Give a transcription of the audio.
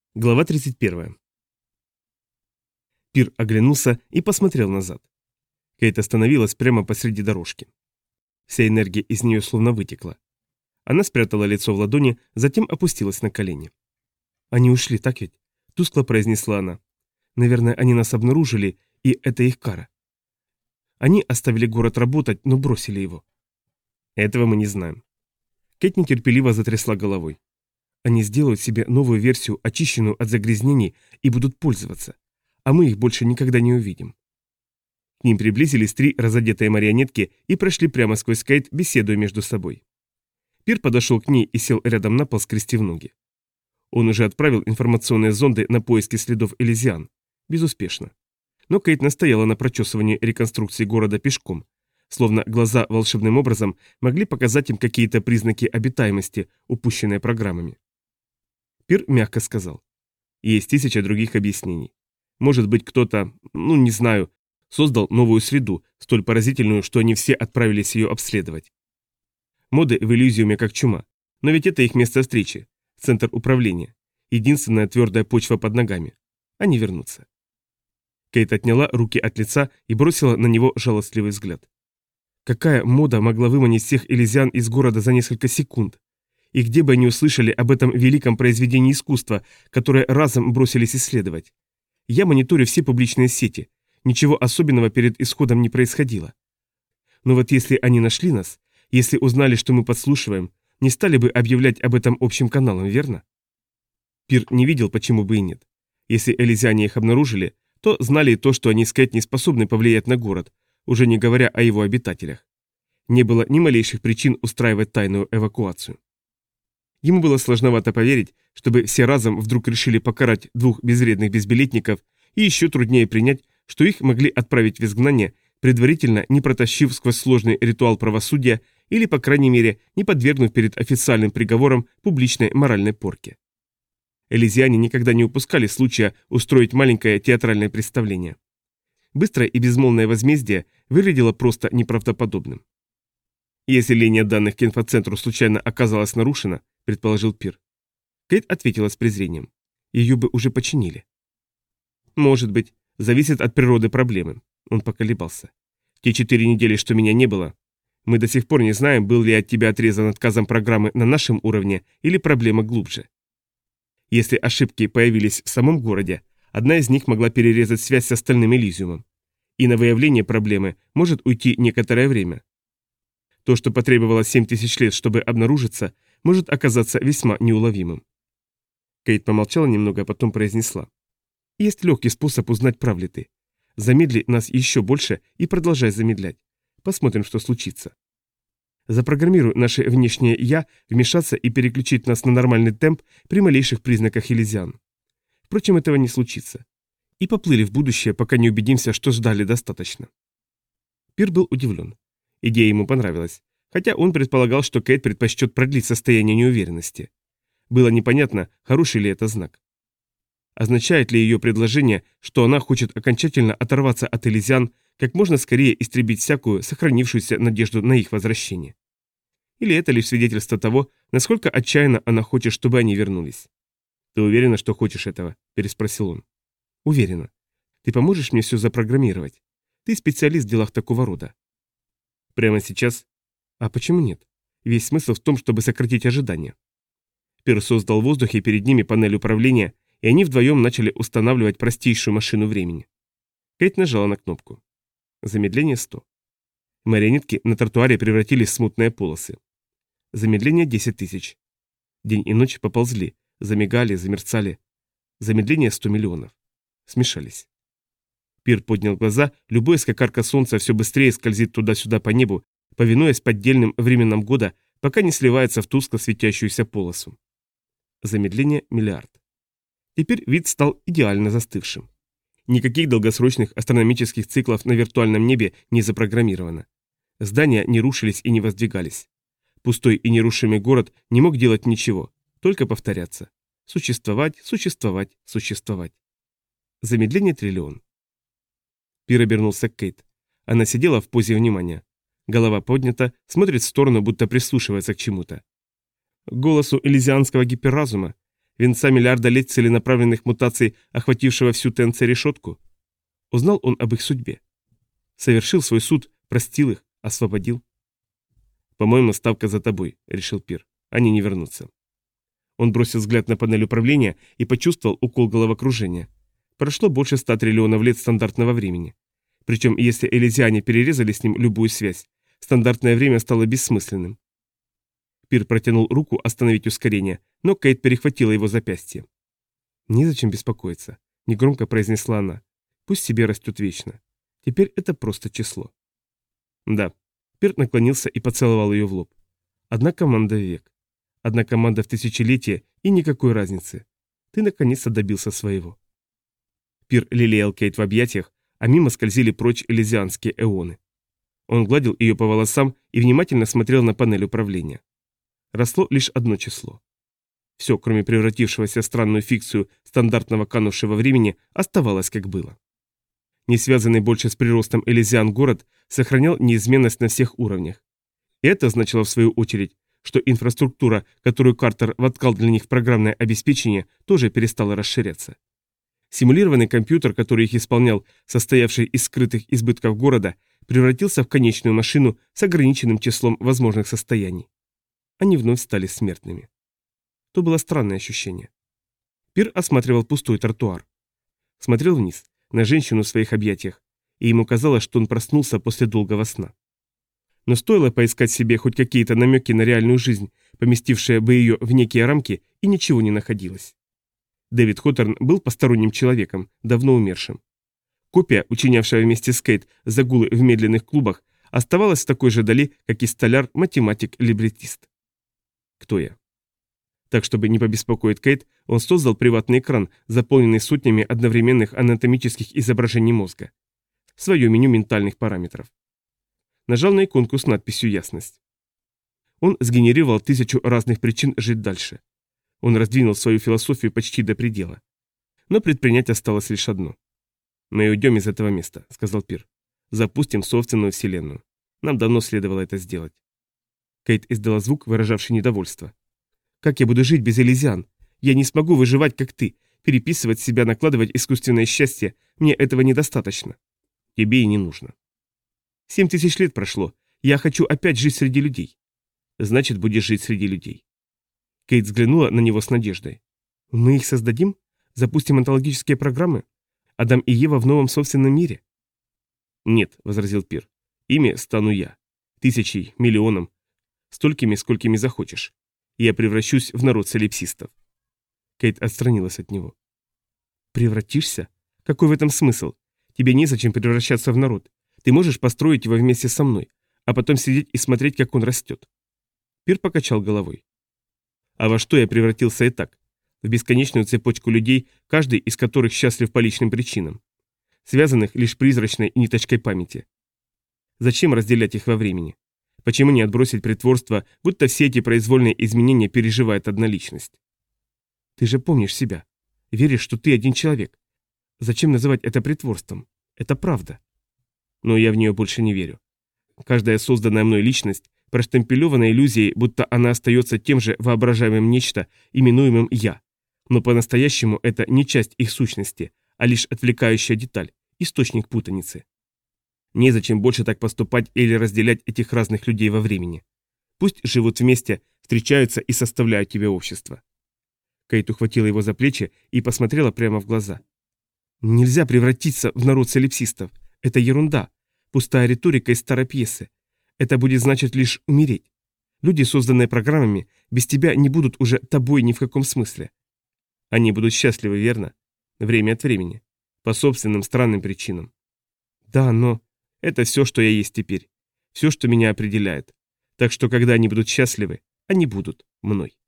Глава 31. Пир оглянулся и посмотрел назад. Кейт остановилась прямо посреди дорожки. Вся энергия из нее словно вытекла. Она спрятала лицо в ладони, затем опустилась на колени. «Они ушли, так ведь?» – тускло произнесла она. «Наверное, они нас обнаружили, и это их кара. Они оставили город работать, но бросили его». «Этого мы не знаем». Кейт нетерпеливо затрясла головой. Они сделают себе новую версию, очищенную от загрязнений, и будут пользоваться. А мы их больше никогда не увидим. К ним приблизились три разодетые марионетки и прошли прямо сквозь Кейт, беседуя между собой. Пир подошел к ней и сел рядом на пол, скрестив ноги. Он уже отправил информационные зонды на поиски следов Элизиан. Безуспешно. Но Кейт настояла на прочесывании реконструкции города пешком, словно глаза волшебным образом могли показать им какие-то признаки обитаемости, упущенные программами. Пир мягко сказал. Есть тысяча других объяснений. Может быть, кто-то, не знаю, создал новую среду, столь поразительную, что они все отправились ее обследовать. Моды в Элизиуме как чума, но ведь это их место встречи, центр управления, единственная твердая почва под ногами. Они вернутся. Кейт отняла руки от лица и бросила на него жалостливый взгляд. Какая мода могла выманить всех элизиан из города за несколько секунд? И где бы они услышали об этом великом произведении искусства, которое разом бросились исследовать? Я мониторю все публичные сети. Ничего особенного перед исходом не происходило. Но вот если они нашли нас, если узнали, что мы подслушиваем, не стали бы объявлять об этом общим каналом, верно? Пир не видел, почему бы и нет. Если элизиане их обнаружили, то знали и то, что они с Кэт не способны повлиять на город, уже не говоря о его обитателях. Не было ни малейших причин устраивать тайную эвакуацию. Ему было сложновато поверить, чтобы все разом вдруг решили покарать двух безвредных безбилетников, и еще труднее принять, что их могли отправить в изгнание, предварительно не протащив сквозь сложный ритуал правосудия или, по крайней мере, не подвергнув перед официальным приговором публичной моральной порке. Элизиане никогда не упускали случая устроить маленькое театральное представление. Быстрое и безмолвное возмездие выглядело просто неправдоподобным. Если линия данных к инфоцентру случайно оказалась нарушена, предположил Пир. Кейт ответила с презрением. Ее бы уже починили. Может быть, зависит от природы проблемы. Он поколебался. Те 4 недели, что меня не было, мы до сих пор не знаем, был ли от тебя отрезан отказом программы на нашем уровне или проблема глубже. Если ошибки появились в самом городе, одна из них могла перерезать связь с остальным Элизиумом. И на выявление проблемы может уйти некоторое время. То, что потребовалось 7000 лет, чтобы обнаружиться, может оказаться весьма неуловимым. Кейт помолчала немного, а потом произнесла. Есть легкий способ узнать, прав ли ты. Замедли нас еще больше и продолжай замедлять. Посмотрим, что случится. Запрограммируй наше внешнее «я» вмешаться и переключить нас на нормальный темп при малейших признаках элизиан. Впрочем, этого не случится. И поплыли в будущее, пока не убедимся, что ждали достаточно. Пир был удивлен. Идея ему понравилась, хотя он предполагал, что Кейт предпочтет продлить состояние неуверенности. Было непонятно, хороший ли это знак. Означает ли ее предложение, что она хочет окончательно оторваться от элизиан, как можно скорее истребить всякую сохранившуюся надежду на их возвращение? Или это лишь свидетельство того, насколько отчаянно она хочет, чтобы они вернулись? «Ты уверена, что хочешь этого?» – переспросил он. «Уверена. Ты поможешь мне все запрограммировать? Ты специалист в делах такого рода». «Прямо сейчас?» «А почему нет? Весь смысл в том, чтобы сократить ожидания». Пир создал в воздухе перед ними панель управления, и они вдвоем начали устанавливать простейшую машину времени. Кейт нажала на кнопку. Замедление 100. Марионетки на тротуаре превратились в смутные полосы. Замедление 10 000. День и ночь поползли, замигали, замерцали. Замедление 100 миллионов. Смешались. Пир поднял глаза, любое скакарка солнца все быстрее скользит туда-сюда по небу, повинуясь поддельным временам года, пока не сливается в тускло светящуюся полосу. Замедление 1 миллиард. Теперь вид стал идеально застывшим. Никаких долгосрочных астрономических циклов на виртуальном небе не запрограммировано. Здания не рушились и не воздвигались. Пустой и нерушимый город не мог делать ничего, только повторяться. Существовать, существовать, существовать. Замедление 1 триллион. Пир обернулся к Кейт. Она сидела в позе внимания. Голова поднята, смотрит в сторону, будто прислушивается к чему-то. К голосу элизианского гиперразума, Венца миллиарда лет целенаправленных мутаций, охватившего всю ТНЦ-решетку? Узнал он об их судьбе. Совершил свой суд, простил их, освободил. «По-моему, ставка за тобой», — решил Пир. «Они не вернутся». Он бросил взгляд на панель управления и почувствовал укол головокружения. Прошло больше 100 триллионов лет стандартного времени. Причем, если элизиане перерезали с ним любую связь, стандартное время стало бессмысленным. Пир протянул руку остановить ускорение, но Кейт перехватила его запястье. «Незачем беспокоиться», — негромко произнесла она. «Пусть себе растет вечно. Теперь это просто число». «Да». Пир наклонился и поцеловал ее в лоб. «Одна команда в век. Одна команда в тысячелетие и никакой разницы. Ты наконец-то добился своего». Пир лелеял Кейт в объятиях, а мимо скользили прочь элизианские эоны. Он гладил ее по волосам и внимательно смотрел на панель управления. Росло лишь одно число. Все, кроме превратившегося в странную фикцию стандартного канувшего времени, оставалось как было. Не связанный больше с приростом элизиан город сохранял неизменность на всех уровнях. И это значило в свою очередь, что инфраструктура, которую Картер воткал для них в программное обеспечение, тоже перестала расширяться. Симулированный компьютер, который их исполнял, состоявший из скрытых избытков города, превратился в конечную машину с ограниченным числом возможных состояний. Они вновь стали смертными. То было странное ощущение. Пир осматривал пустой тротуар. Смотрел вниз, на женщину в своих объятиях, и ему казалось, что он проснулся после долгого сна. Но стоило поискать себе хоть какие-то намеки на реальную жизнь, поместившие бы ее в некие рамки, и ничего не находилось. Дэвид Хоторн был посторонним человеком, давно умершим. Копия, учинявшая вместе с Кейт загулы в медленных клубах, оставалась в такой же дали, как и столяр, математик, либретист. Кто я? Так, чтобы не побеспокоить Кейт, он создал приватный экран, заполненный сотнями одновременных анатомических изображений мозга. Свое меню ментальных параметров. Нажал на иконку с надписью «Ясность». Он сгенерировал 1000 разных причин жить дальше. Он раздвинул свою философию почти до предела. Но предпринять осталось лишь одно. «Мы уйдем из этого места», — сказал Пир. «Запустим собственную вселенную. Нам давно следовало это сделать». Кейт издала звук, выражавший недовольство. «Как я буду жить без элизиан? Я не смогу выживать, как ты. Переписывать себя, накладывать искусственное счастье. Мне этого недостаточно». «Тебе и не нужно». 7000 лет прошло. Я хочу опять жить среди людей». «Значит, будешь жить среди людей». Кейт взглянула на него с надеждой. «Мы их создадим? Запустим онтологические программы? Адам и Ева в новом собственном мире?» «Нет», — возразил Пир. «Ими стану я. 1000, миллионом. Столькими, сколькими захочешь. Я превращусь в народ солипсистов». Кейт отстранилась от него. «Превратишься? Какой в этом смысл? Тебе незачем превращаться в народ. Ты можешь построить его вместе со мной, а потом сидеть и смотреть, как он растет». Пир покачал головой. «А во что я превратился и так? В бесконечную цепочку людей, каждый из которых счастлив по личным причинам, связанных лишь призрачной ниточкой памяти. Зачем разделять их во времени? Почему не отбросить притворство, будто все эти произвольные изменения переживает одна личность? Ты же помнишь себя. Веришь, что ты один человек. Зачем называть это притворством? Это правда. Но я в нее больше не верю. Каждая созданная мной личность проштемпелевана иллюзией, будто она остается тем же воображаемым нечто, именуемым «я». Но по-настоящему это не часть их сущности, а лишь отвлекающая деталь, источник путаницы. Незачем больше так поступать или разделять этих разных людей во времени. Пусть живут вместе, встречаются и составляют тебе общество. Кейт ухватила его за плечи и посмотрела прямо в глаза. Нельзя превратиться в народ солипсистов. Это ерунда. Пустая риторика из старой пьесы. Это будет значить лишь умереть. Люди, созданные программами, без тебя не будут уже тобой ни в каком смысле. Они будут счастливы, верно? Время от времени. По собственным странным причинам. Да, но... Это все, что я есть теперь. Все, что меня определяет. Так что, когда они будут счастливы, они будут мной.